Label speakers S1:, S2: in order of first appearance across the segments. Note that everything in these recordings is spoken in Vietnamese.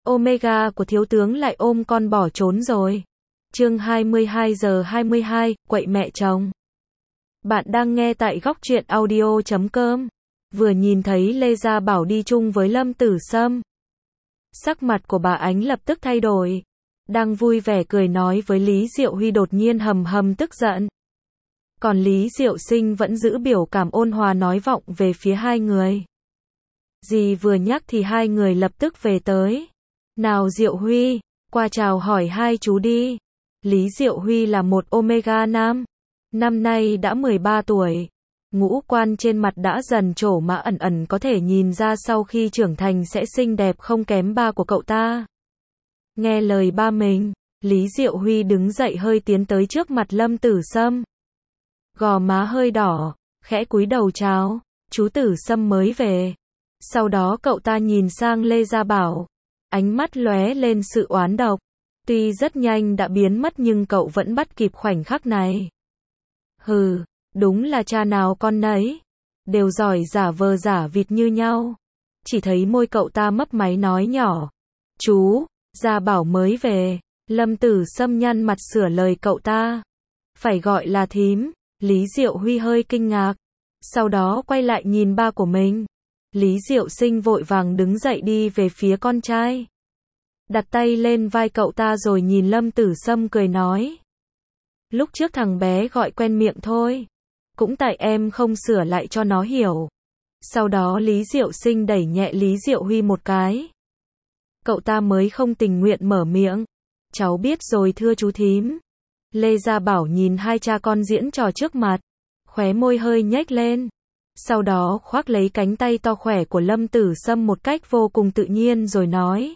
S1: Omega của thiếu tướng lại ôm con bỏ trốn rồi. Chương 22:22, quậy mẹ chồng. Bạn đang nghe tại góc truyện audio.com. Vừa nhìn thấy Lê Gia Bảo đi chung với Lâm Tử Sâm, sắc mặt của bà Ánh lập tức thay đổi. Đang vui vẻ cười nói với Lý Diệu Huy đột nhiên hầm hầm tức giận. Còn Lý Diệu Sinh vẫn giữ biểu cảm ôn hòa nói vọng về phía hai người. Dì vừa nhắc thì hai người lập tức về tới. Nào Diệu Huy, qua chào hỏi hai chú đi. Lý Diệu Huy là một Omega nam. Năm nay đã 13 tuổi. Ngũ quan trên mặt đã dần trổ mà ẩn ẩn có thể nhìn ra sau khi trưởng thành sẽ xinh đẹp không kém ba của cậu ta. Nghe lời ba mình, Lý Diệu Huy đứng dậy hơi tiến tới trước mặt Lâm Tử Sâm. Gò má hơi đỏ, khẽ cúi đầu chào, chú Tử Sâm mới về. Sau đó cậu ta nhìn sang Lê Gia Bảo, ánh mắt lóe lên sự oán độc. Tuy rất nhanh đã biến mất nhưng cậu vẫn bắt kịp khoảnh khắc này. Hừ, đúng là cha nào con nấy, đều giỏi giả vờ giả vịt như nhau. Chỉ thấy môi cậu ta mấp máy nói nhỏ, chú, Gia Bảo mới về. Lâm Tử Sâm nhăn mặt sửa lời cậu ta, phải gọi là thím. Lý Diệu Huy hơi kinh ngạc, sau đó quay lại nhìn ba của mình. Lý Diệu Sinh vội vàng đứng dậy đi về phía con trai, đặt tay lên vai cậu ta rồi nhìn Lâm Tử Sâm cười nói, lúc trước thằng bé gọi quen miệng thôi, cũng tại em không sửa lại cho nó hiểu. Sau đó Lý Diệu Sinh đẩy nhẹ Lý Diệu Huy một cái. Cậu ta mới không tình nguyện mở miệng, cháu biết rồi thưa chú thím. Lê Gia Bảo nhìn hai cha con diễn trò trước mặt, khóe môi hơi nhếch lên. Sau đó khoác lấy cánh tay to khỏe của Lâm Tử Sâm một cách vô cùng tự nhiên rồi nói,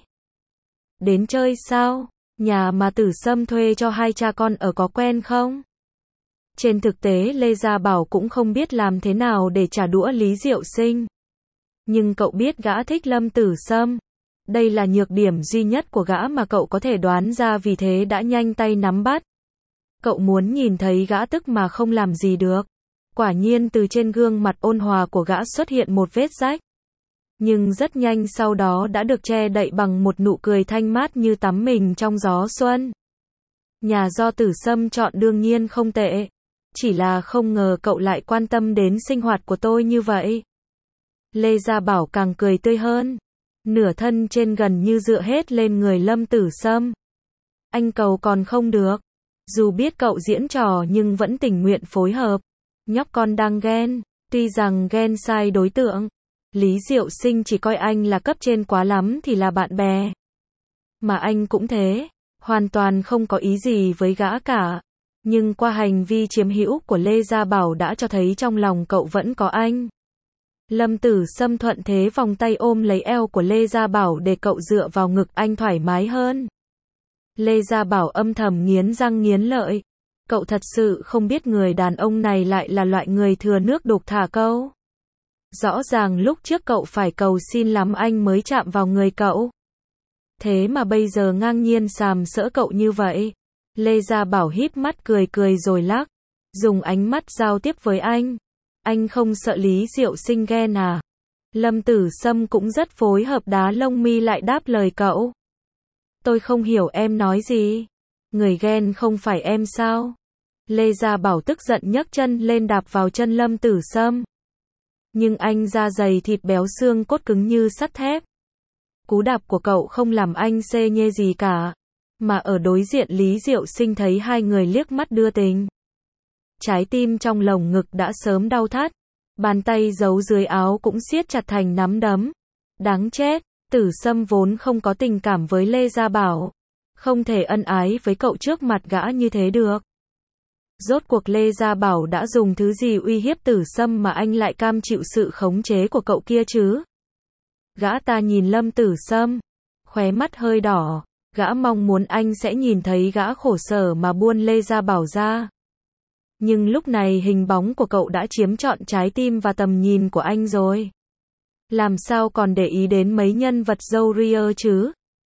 S1: đến chơi sao? Nhà mà Tử Sâm thuê cho hai cha con ở có quen không? Trên thực tế Lê Gia Bảo cũng không biết làm thế nào để trả đũa Lý Diệu Sinh. Nhưng cậu biết gã thích Lâm Tử Sâm. Đây là nhược điểm duy nhất của gã mà cậu có thể đoán ra, vì thế đã nhanh tay nắm bắt. Cậu muốn nhìn thấy gã tức mà không làm gì được. Quả nhiên từ trên gương mặt ôn hòa của gã xuất hiện một vết rách. Nhưng rất nhanh sau đó đã được che đậy bằng một nụ cười thanh mát như tắm mình trong gió xuân. Nhà do Tử Sâm chọn đương nhiên không tệ. Chỉ là không ngờ cậu lại quan tâm đến sinh hoạt của tôi như vậy. Lê Gia Bảo càng cười tươi hơn. Nửa thân trên gần như dựa hết lên người Lâm Tử Sâm. Anh cầu còn không được. Dù biết cậu diễn trò nhưng vẫn tình nguyện phối hợp. Nhóc con đang ghen. Tuy rằng ghen sai đối tượng. Lý Diệu Sinh chỉ coi anh là cấp trên, quá lắm thì là bạn bè. Mà anh cũng thế. Hoàn toàn không có ý gì với gã cả. Nhưng qua hành vi chiếm hữu của Lê Gia Bảo đã cho thấy trong lòng cậu vẫn có anh. Lâm Tử Sâm thuận thế vòng tay ôm lấy eo của Lê Gia Bảo để cậu dựa vào ngực anh thoải mái hơn. Lê Gia Bảo âm thầm nghiến răng nghiến lợi. Cậu thật sự không biết người đàn ông này lại là loại người thừa nước đục thả câu. Rõ ràng lúc trước cậu phải cầu xin lắm anh mới chạm vào người cậu. Thế mà bây giờ ngang nhiên sàm sỡ cậu như vậy. Lê Gia Bảo híp mắt cười cười rồi lắc, dùng ánh mắt giao tiếp với anh. Anh không sợ Lý Diệu Sinh ghen à? Lâm Tử Sâm cũng rất phối hợp đá lông mi lại đáp lời cậu. Tôi không hiểu em nói gì. Người ghen không phải em sao? Lê Gia Bảo tức giận nhấc chân lên đạp vào chân Lâm Tử Sâm. Nhưng anh da dày thịt béo xương cốt cứng như sắt thép. Cú đạp của cậu không làm anh xê nhê gì cả. Mà ở đối diện Lý Diệu Sinh thấy hai người liếc mắt đưa tình. Trái tim trong lồng ngực đã sớm đau thắt. Bàn tay giấu dưới áo cũng siết chặt thành nắm đấm. Đáng chết, Tử Sâm vốn không có tình cảm với Lê Gia Bảo. Không thể ân ái với cậu trước mặt gã như thế được. Rốt cuộc Lê Gia Bảo đã dùng thứ gì uy hiếp Tử Sâm mà anh lại cam chịu sự khống chế của cậu kia chứ? Gã ta nhìn Lâm Tử Sâm, khóe mắt hơi đỏ. Gã mong muốn anh sẽ nhìn thấy gã khổ sở mà buôn Lê Gia Bảo ra. Nhưng lúc này hình bóng của cậu đã chiếm trọn trái tim và tầm nhìn của anh rồi. Làm sao còn để ý đến mấy nhân vật dâu ria chứ?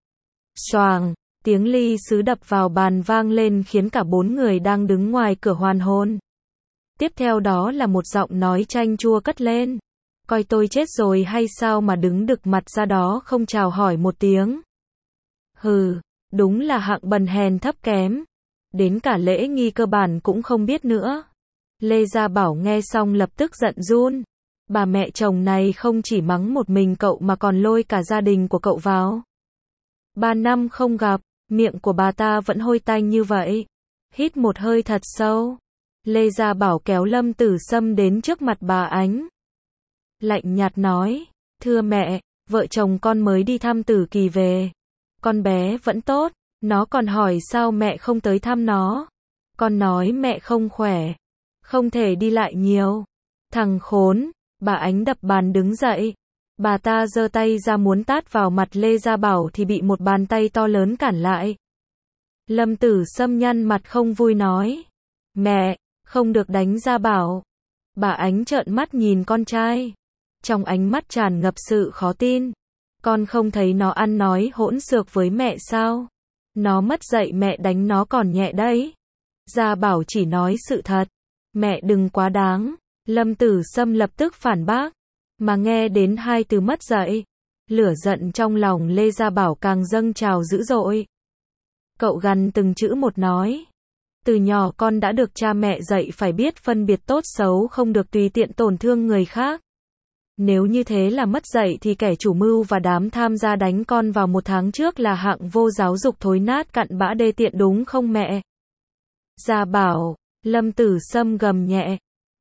S1: Xoàng, tiếng ly sứ đập vào bàn vang lên khiến cả bốn người đang đứng ngoài cửa hoàn hồn. Tiếp theo đó là một giọng nói chanh chua cất lên. Coi tôi chết rồi hay sao mà đứng đực mặt ra đó không chào hỏi một tiếng. Hừ, đúng là hạng bần hèn thấp kém. Đến cả lễ nghi cơ bản cũng không biết nữa. Lê Gia Bảo nghe xong lập tức giận run. Bà mẹ chồng này không chỉ mắng một mình cậu mà còn lôi cả gia đình của cậu vào. 3 năm không gặp, miệng của bà ta vẫn hôi tanh như vậy. Hít một hơi thật sâu. Lê Gia Bảo kéo Lâm Tử Sâm đến trước mặt bà Ánh. Lạnh nhạt nói, thưa mẹ, vợ chồng con mới đi thăm Tử Kỳ về. Con bé vẫn tốt, nó còn hỏi sao mẹ không tới thăm nó. Con nói mẹ không khỏe, không thể đi lại nhiều. Thằng khốn, bà Ánh đập bàn đứng dậy. Bà ta giơ tay ra muốn tát vào mặt Lê Gia Bảo thì bị một bàn tay to lớn cản lại. Lâm Tử Sâm nhăn mặt không vui nói, mẹ, không được đánh Gia Bảo. Bà Ánh trợn mắt nhìn con trai. Trong ánh mắt tràn ngập sự khó tin. Con không thấy nó ăn nói hỗn xược với mẹ sao? Nó mất dạy mẹ đánh nó còn nhẹ đấy. Gia Bảo chỉ nói sự thật. Mẹ đừng quá đáng. Lâm Tử Sâm lập tức phản bác. Mà nghe đến hai từ mất dạy, lửa giận trong lòng Lê Gia Bảo càng dâng trào dữ dội. Cậu gằn từng chữ một nói. Từ nhỏ con đã được cha mẹ dạy phải biết phân biệt tốt xấu, không được tùy tiện tổn thương người khác. Nếu như thế là mất dạy thì kẻ chủ mưu và đám tham gia đánh con vào 1 tháng trước là hạng vô giáo dục thối nát cặn bã đê tiện đúng không mẹ? Gia Bảo, Lâm Tử Sâm gầm nhẹ.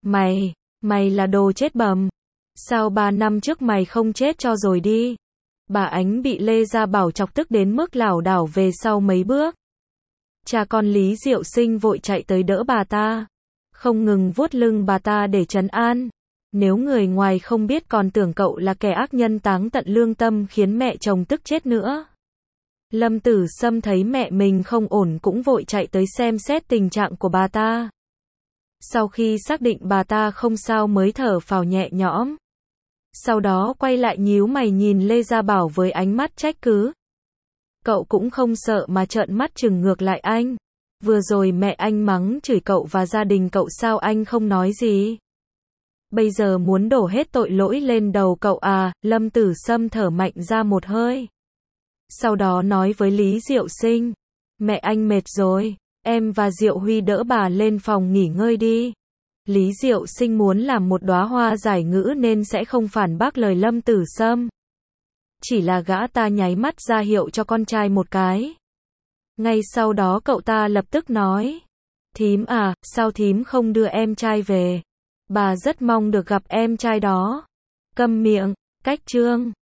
S1: Mày là đồ chết bầm. Sao 3 năm trước mày không chết cho rồi đi? Bà Ánh bị Lê Gia Bảo chọc tức đến mức lảo đảo về sau mấy bước. Cha con Lý Diệu Sinh vội chạy tới đỡ bà ta. Không ngừng vuốt lưng bà ta để trấn an. Nếu người ngoài không biết còn tưởng cậu là kẻ ác nhân táng tận lương tâm khiến mẹ chồng tức chết nữa. Lâm Tử Sâm thấy mẹ mình không ổn cũng vội chạy tới xem xét tình trạng của bà ta. Sau khi xác định bà ta không sao mới thở phào nhẹ nhõm. Sau đó quay lại nhíu mày nhìn Lê Gia Bảo với ánh mắt trách cứ. Cậu cũng không sợ mà trợn mắt trừng ngược lại anh. Vừa rồi mẹ anh mắng chửi cậu và gia đình cậu sao anh không nói gì? Bây giờ muốn đổ hết tội lỗi lên đầu cậu à? Lâm Tử Sâm thở mạnh ra một hơi. Sau đó nói với Lý Diệu Sinh. Mẹ anh mệt rồi, em và Diệu Huy đỡ bà lên phòng nghỉ ngơi đi. Lý Diệu Sinh muốn làm một đóa hoa giải ngữ nên sẽ không phản bác lời Lâm Tử Sâm. Chỉ là gã ta nháy mắt ra hiệu cho con trai một cái. Ngay sau đó cậu ta lập tức nói. Thím à, sao thím không đưa em trai về? Bà rất mong được gặp em trai đó. Câm miệng, cách chương.